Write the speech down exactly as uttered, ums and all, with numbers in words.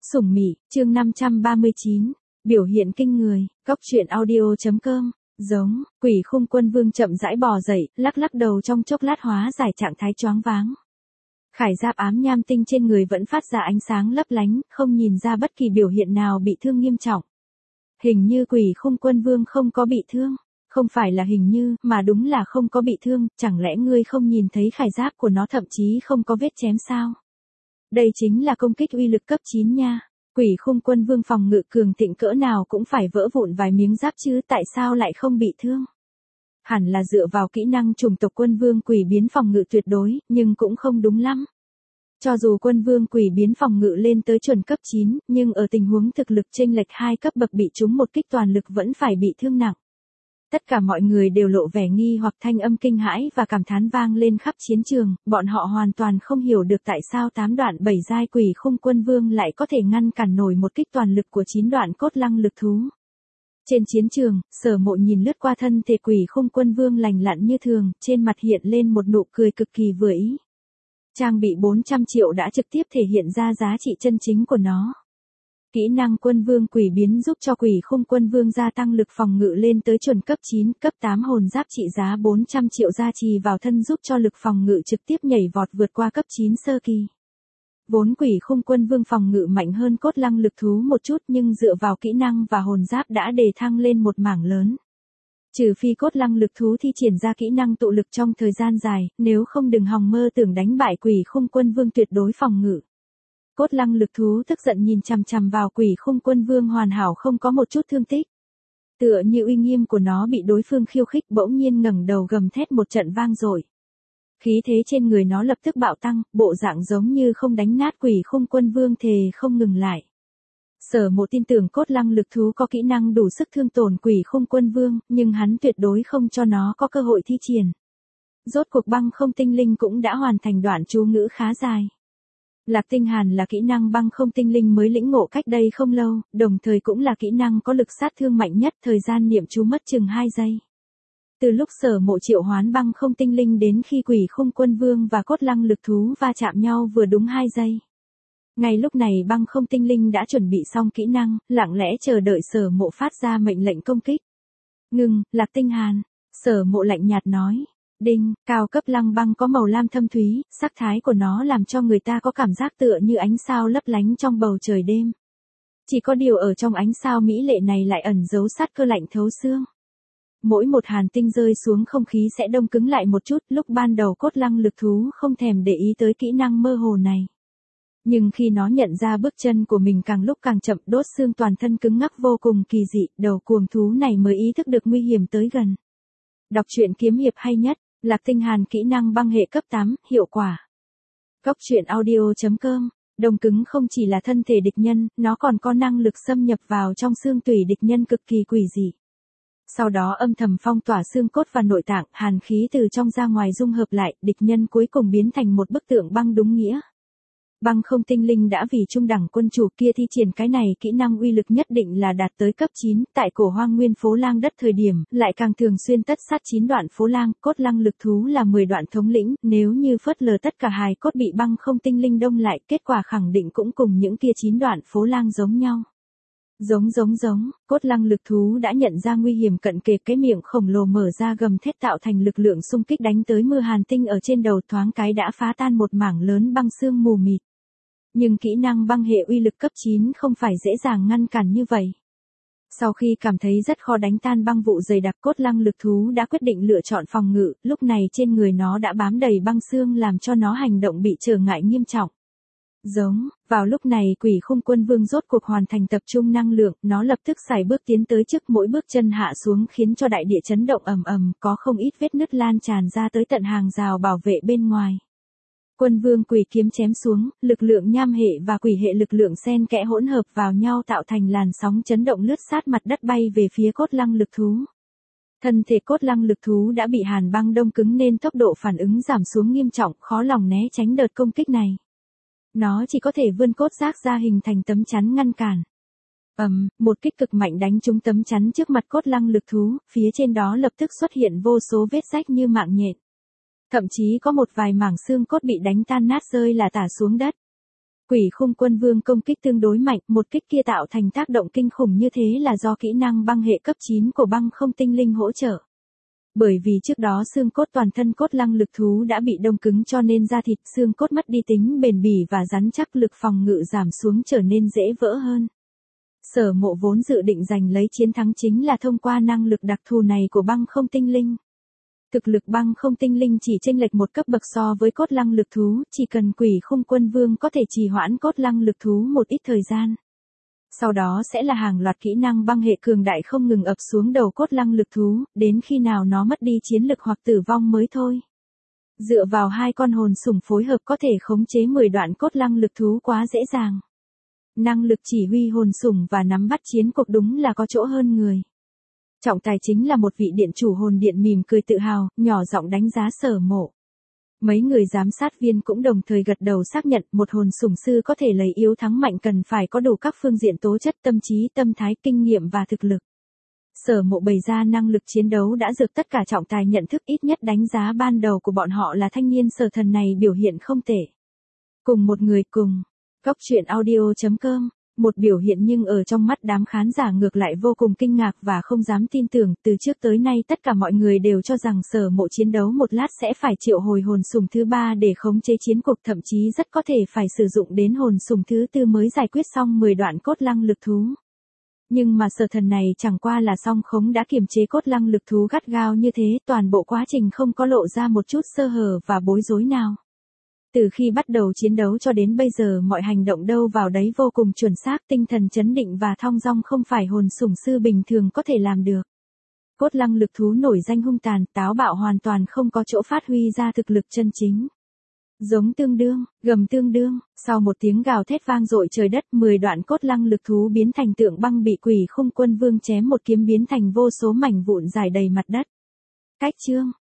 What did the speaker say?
Sủng Mị, chương năm trăm ba mươi chín, biểu hiện kinh người, cóc truyện audio.com, giống, quỷ khung quân vương chậm rãi bò dậy, lắc lắc đầu trong chốc lát hóa giải trạng thái choáng váng. Khải giáp ám nham tinh trên người vẫn phát ra ánh sáng lấp lánh, không nhìn ra bất kỳ biểu hiện nào bị thương nghiêm trọng. Hình như quỷ khung quân vương không có bị thương. Không phải là hình như, mà đúng là không có bị thương, chẳng lẽ ngươi không nhìn thấy khải giáp của nó thậm chí không có vết chém sao? Đây chính là công kích uy lực cấp chín nha. Quỷ khung quân vương phòng ngự cường thịnh cỡ nào cũng phải vỡ vụn vài miếng giáp chứ, tại sao lại không bị thương? Hẳn là dựa vào kỹ năng chủng tộc quân vương quỷ biến phòng ngự tuyệt đối, nhưng cũng không đúng lắm. Cho dù quân vương quỷ biến phòng ngự lên tới chuẩn cấp chín, nhưng ở tình huống thực lực chênh lệch hai cấp bậc bị trúng một kích toàn lực vẫn phải bị thương nặng. Tất cả mọi người đều lộ vẻ nghi hoặc thanh âm kinh hãi và cảm thán vang lên khắp chiến trường, bọn họ hoàn toàn không hiểu được tại sao tám đoạn bảy giai quỷ khung quân vương lại có thể ngăn cản nổi một kích toàn lực của chín đoạn cốt lăng lực thú. Trên chiến trường, Sở Mộ nhìn lướt qua thân thể quỷ khung quân vương lành lặn như thường, trên mặt hiện lên một nụ cười cực kỳ vừa ý. Trang bị bốn trăm triệu đã trực tiếp thể hiện ra giá trị chân chính của nó. Kỹ năng quân vương quỷ biến giúp cho quỷ khung quân vương gia tăng lực phòng ngự lên tới chuẩn cấp chín, cấp tám hồn giáp trị giá bốn trăm triệu gia trì vào thân giúp cho lực phòng ngự trực tiếp nhảy vọt vượt qua cấp chín sơ kỳ. Vốn quỷ khung quân vương phòng ngự mạnh hơn cốt lăng lực thú một chút nhưng dựa vào kỹ năng và hồn giáp đã đề thăng lên một mảng lớn. Trừ phi cốt lăng lực thú thi triển ra kỹ năng tụ lực trong thời gian dài, nếu không đừng hòng mơ tưởng đánh bại quỷ khung quân vương tuyệt đối phòng ngự. Cốt lăng lực thú tức giận nhìn chằm chằm vào quỷ khung quân vương hoàn hảo không có một chút thương tích. Tựa như uy nghiêm của nó bị đối phương khiêu khích bỗng nhiên ngẩng đầu gầm thét một trận vang dội. Khí thế trên người nó lập tức bạo tăng, bộ dạng giống như không đánh nát quỷ khung quân vương thề không ngừng lại. Sở Mộ tin tưởng cốt lăng lực thú có kỹ năng đủ sức thương tổn quỷ khung quân vương, nhưng hắn tuyệt đối không cho nó có cơ hội thi triển. Rốt cuộc băng không tinh linh cũng đã hoàn thành đoạn chú ngữ khá dài. Lạc Tinh Hàn là kỹ năng băng không tinh linh mới lĩnh ngộ cách đây không lâu, đồng thời cũng là kỹ năng có lực sát thương mạnh nhất, thời gian niệm chú mất chừng hai giây. Từ lúc Sở Mộ triệu hoán băng không tinh linh đến khi quỷ khung quân vương và cốt lăng lực thú va chạm nhau vừa đúng hai giây. Ngay lúc này băng không tinh linh đã chuẩn bị xong kỹ năng, lặng lẽ chờ đợi Sở Mộ phát ra mệnh lệnh công kích. Ngừng, Lạc Tinh Hàn, Sở Mộ lạnh nhạt nói. Đinh, cao cấp lăng băng có màu lam thâm thúy, sắc thái của nó làm cho người ta có cảm giác tựa như ánh sao lấp lánh trong bầu trời đêm. Chỉ có điều ở trong ánh sao mỹ lệ này lại ẩn giấu sát cơ lạnh thấu xương. Mỗi một hàn tinh rơi xuống không khí sẽ đông cứng lại một chút, lúc ban đầu cốt lăng lực thú không thèm để ý tới kỹ năng mơ hồ này. Nhưng khi nó nhận ra bước chân của mình càng lúc càng chậm, đốt xương toàn thân cứng ngắc vô cùng kỳ dị, đầu cuồng thú này mới ý thức được nguy hiểm tới gần. Đọc truyện kiếm hiệp hay nhất, Lạc Tinh Hàn kỹ năng băng hệ cấp tám, hiệu quả. Cóc truyện audio.com, đông cứng không chỉ là thân thể địch nhân, nó còn có năng lực xâm nhập vào trong xương tủy địch nhân cực kỳ quỷ dị. Sau đó âm thầm phong tỏa xương cốt và nội tạng, hàn khí từ trong ra ngoài dung hợp lại, địch nhân cuối cùng biến thành một bức tượng băng đúng nghĩa. Băng không tinh linh đã vì trung đẳng quân chủ kia thi triển cái này kỹ năng uy lực nhất định là đạt tới cấp chín, tại cổ hoang nguyên phố lang đất thời điểm, lại càng thường xuyên tất sát chín đoạn phố lang, cốt lăng lực thú là mười đoạn thống lĩnh, nếu như phớt lờ tất cả hài cốt bị băng không tinh linh đông lại, kết quả khẳng định cũng cùng những kia chín đoạn phố lang giống nhau. Giống giống giống, cốt lăng lực thú đã nhận ra nguy hiểm cận kề, cái miệng khổng lồ mở ra gầm thét tạo thành lực lượng xung kích đánh tới mưa hàn tinh ở trên đầu, thoáng cái đã phá tan một mảng lớn băng xương mù mịt. Nhưng kỹ năng băng hệ uy lực cấp chín không phải dễ dàng ngăn cản như vậy. Sau khi cảm thấy rất khó đánh tan băng vụ dày đặc, cốt lăng lực thú đã quyết định lựa chọn phòng ngự, lúc này trên người nó đã bám đầy băng xương làm cho nó hành động bị trở ngại nghiêm trọng. Giống, vào lúc này quỷ khung quân vương rốt cuộc hoàn thành tập trung năng lượng, nó lập tức xài bước tiến tới trước, mỗi bước chân hạ xuống khiến cho đại địa chấn động ầm ầm, có không ít vết nứt lan tràn ra tới tận hàng rào bảo vệ bên ngoài. Quân vương quỷ kiếm chém xuống, lực lượng nham hệ và quỷ hệ lực lượng xen kẽ hỗn hợp vào nhau tạo thành làn sóng chấn động lướt sát mặt đất bay về phía cốt lăng lực thú. Thân thể cốt lăng lực thú đã bị hàn băng đông cứng nên tốc độ phản ứng giảm xuống nghiêm trọng, khó lòng né tránh đợt công kích này. Nó chỉ có thể vươn cốt giác ra hình thành tấm chắn ngăn cản. Ầm, um, một kích cực mạnh đánh trúng tấm chắn trước mặt cốt lăng lực thú, phía trên đó lập tức xuất hiện vô số vết rách như mạng nhện. Thậm chí có một vài mảng xương cốt bị đánh tan nát rơi là tả xuống đất. Quỷ khung quân vương công kích tương đối mạnh, một kích kia tạo thành tác động kinh khủng như thế là do kỹ năng băng hệ cấp chín của băng không tinh linh hỗ trợ. Bởi vì trước đó xương cốt toàn thân cốt lăng lực thú đã bị đông cứng cho nên da thịt xương cốt mất đi tính bền bỉ và rắn chắc, lực phòng ngự giảm xuống trở nên dễ vỡ hơn. Sở Mộ vốn dự định giành lấy chiến thắng chính là thông qua năng lực đặc thù này của băng không tinh linh. Thực lực băng không tinh linh chỉ chênh lệch một cấp bậc so với cốt lăng lực thú, chỉ cần quỷ khung quân vương có thể trì hoãn cốt lăng lực thú một ít thời gian. Sau đó sẽ là hàng loạt kỹ năng băng hệ cường đại không ngừng ập xuống đầu cốt lăng lực thú, đến khi nào nó mất đi chiến lực hoặc tử vong mới thôi. Dựa vào hai con hồn sủng phối hợp có thể khống chế mười đoạn cốt lăng lực thú quá dễ dàng. Năng lực chỉ huy hồn sủng và nắm bắt chiến cuộc đúng là có chỗ hơn người. Trọng tài chính là một vị điện chủ hồn điện mỉm cười tự hào, nhỏ giọng đánh giá Sở Mộ. Mấy người giám sát viên cũng đồng thời gật đầu xác nhận một hồn sủng sư có thể lấy yếu thắng mạnh cần phải có đủ các phương diện tố chất, tâm trí, tâm thái, kinh nghiệm và thực lực. Sở Mộ bày ra năng lực chiến đấu đã được tất cả trọng tài nhận thức, ít nhất đánh giá ban đầu của bọn họ là thanh niên Sở Thần này biểu hiện không tệ. Cùng một người cùng. Góc truyện audio chấm com. Một biểu hiện nhưng ở trong mắt đám khán giả ngược lại vô cùng kinh ngạc và không dám tin tưởng, từ trước tới nay tất cả mọi người đều cho rằng Sở Mộ chiến đấu một lát sẽ phải triệu hồi hồn sủng thứ ba để khống chế chiến cuộc, thậm chí rất có thể phải sử dụng đến hồn sủng thứ tư mới giải quyết xong mười đoạn cốt lăng lực thú. Nhưng mà Sở Thần này chẳng qua là song khống đã kiềm chế cốt lăng lực thú gắt gao như thế, toàn bộ quá trình không có lộ ra một chút sơ hở và bối rối nào. Từ khi bắt đầu chiến đấu cho đến bây giờ mọi hành động đâu vào đấy vô cùng chuẩn xác, tinh thần chấn định và thong dong không phải hồn sủng sư bình thường có thể làm được. Cốt lăng lực thú nổi danh hung tàn, táo bạo hoàn toàn không có chỗ phát huy ra thực lực chân chính. Giống tương đương, gầm tương đương, sau một tiếng gào thét vang dội trời đất, mười đoạn cốt lăng lực thú biến thành tượng băng bị quỷ khung quân vương chém một kiếm biến thành vô số mảnh vụn rải đầy mặt đất. Cách chương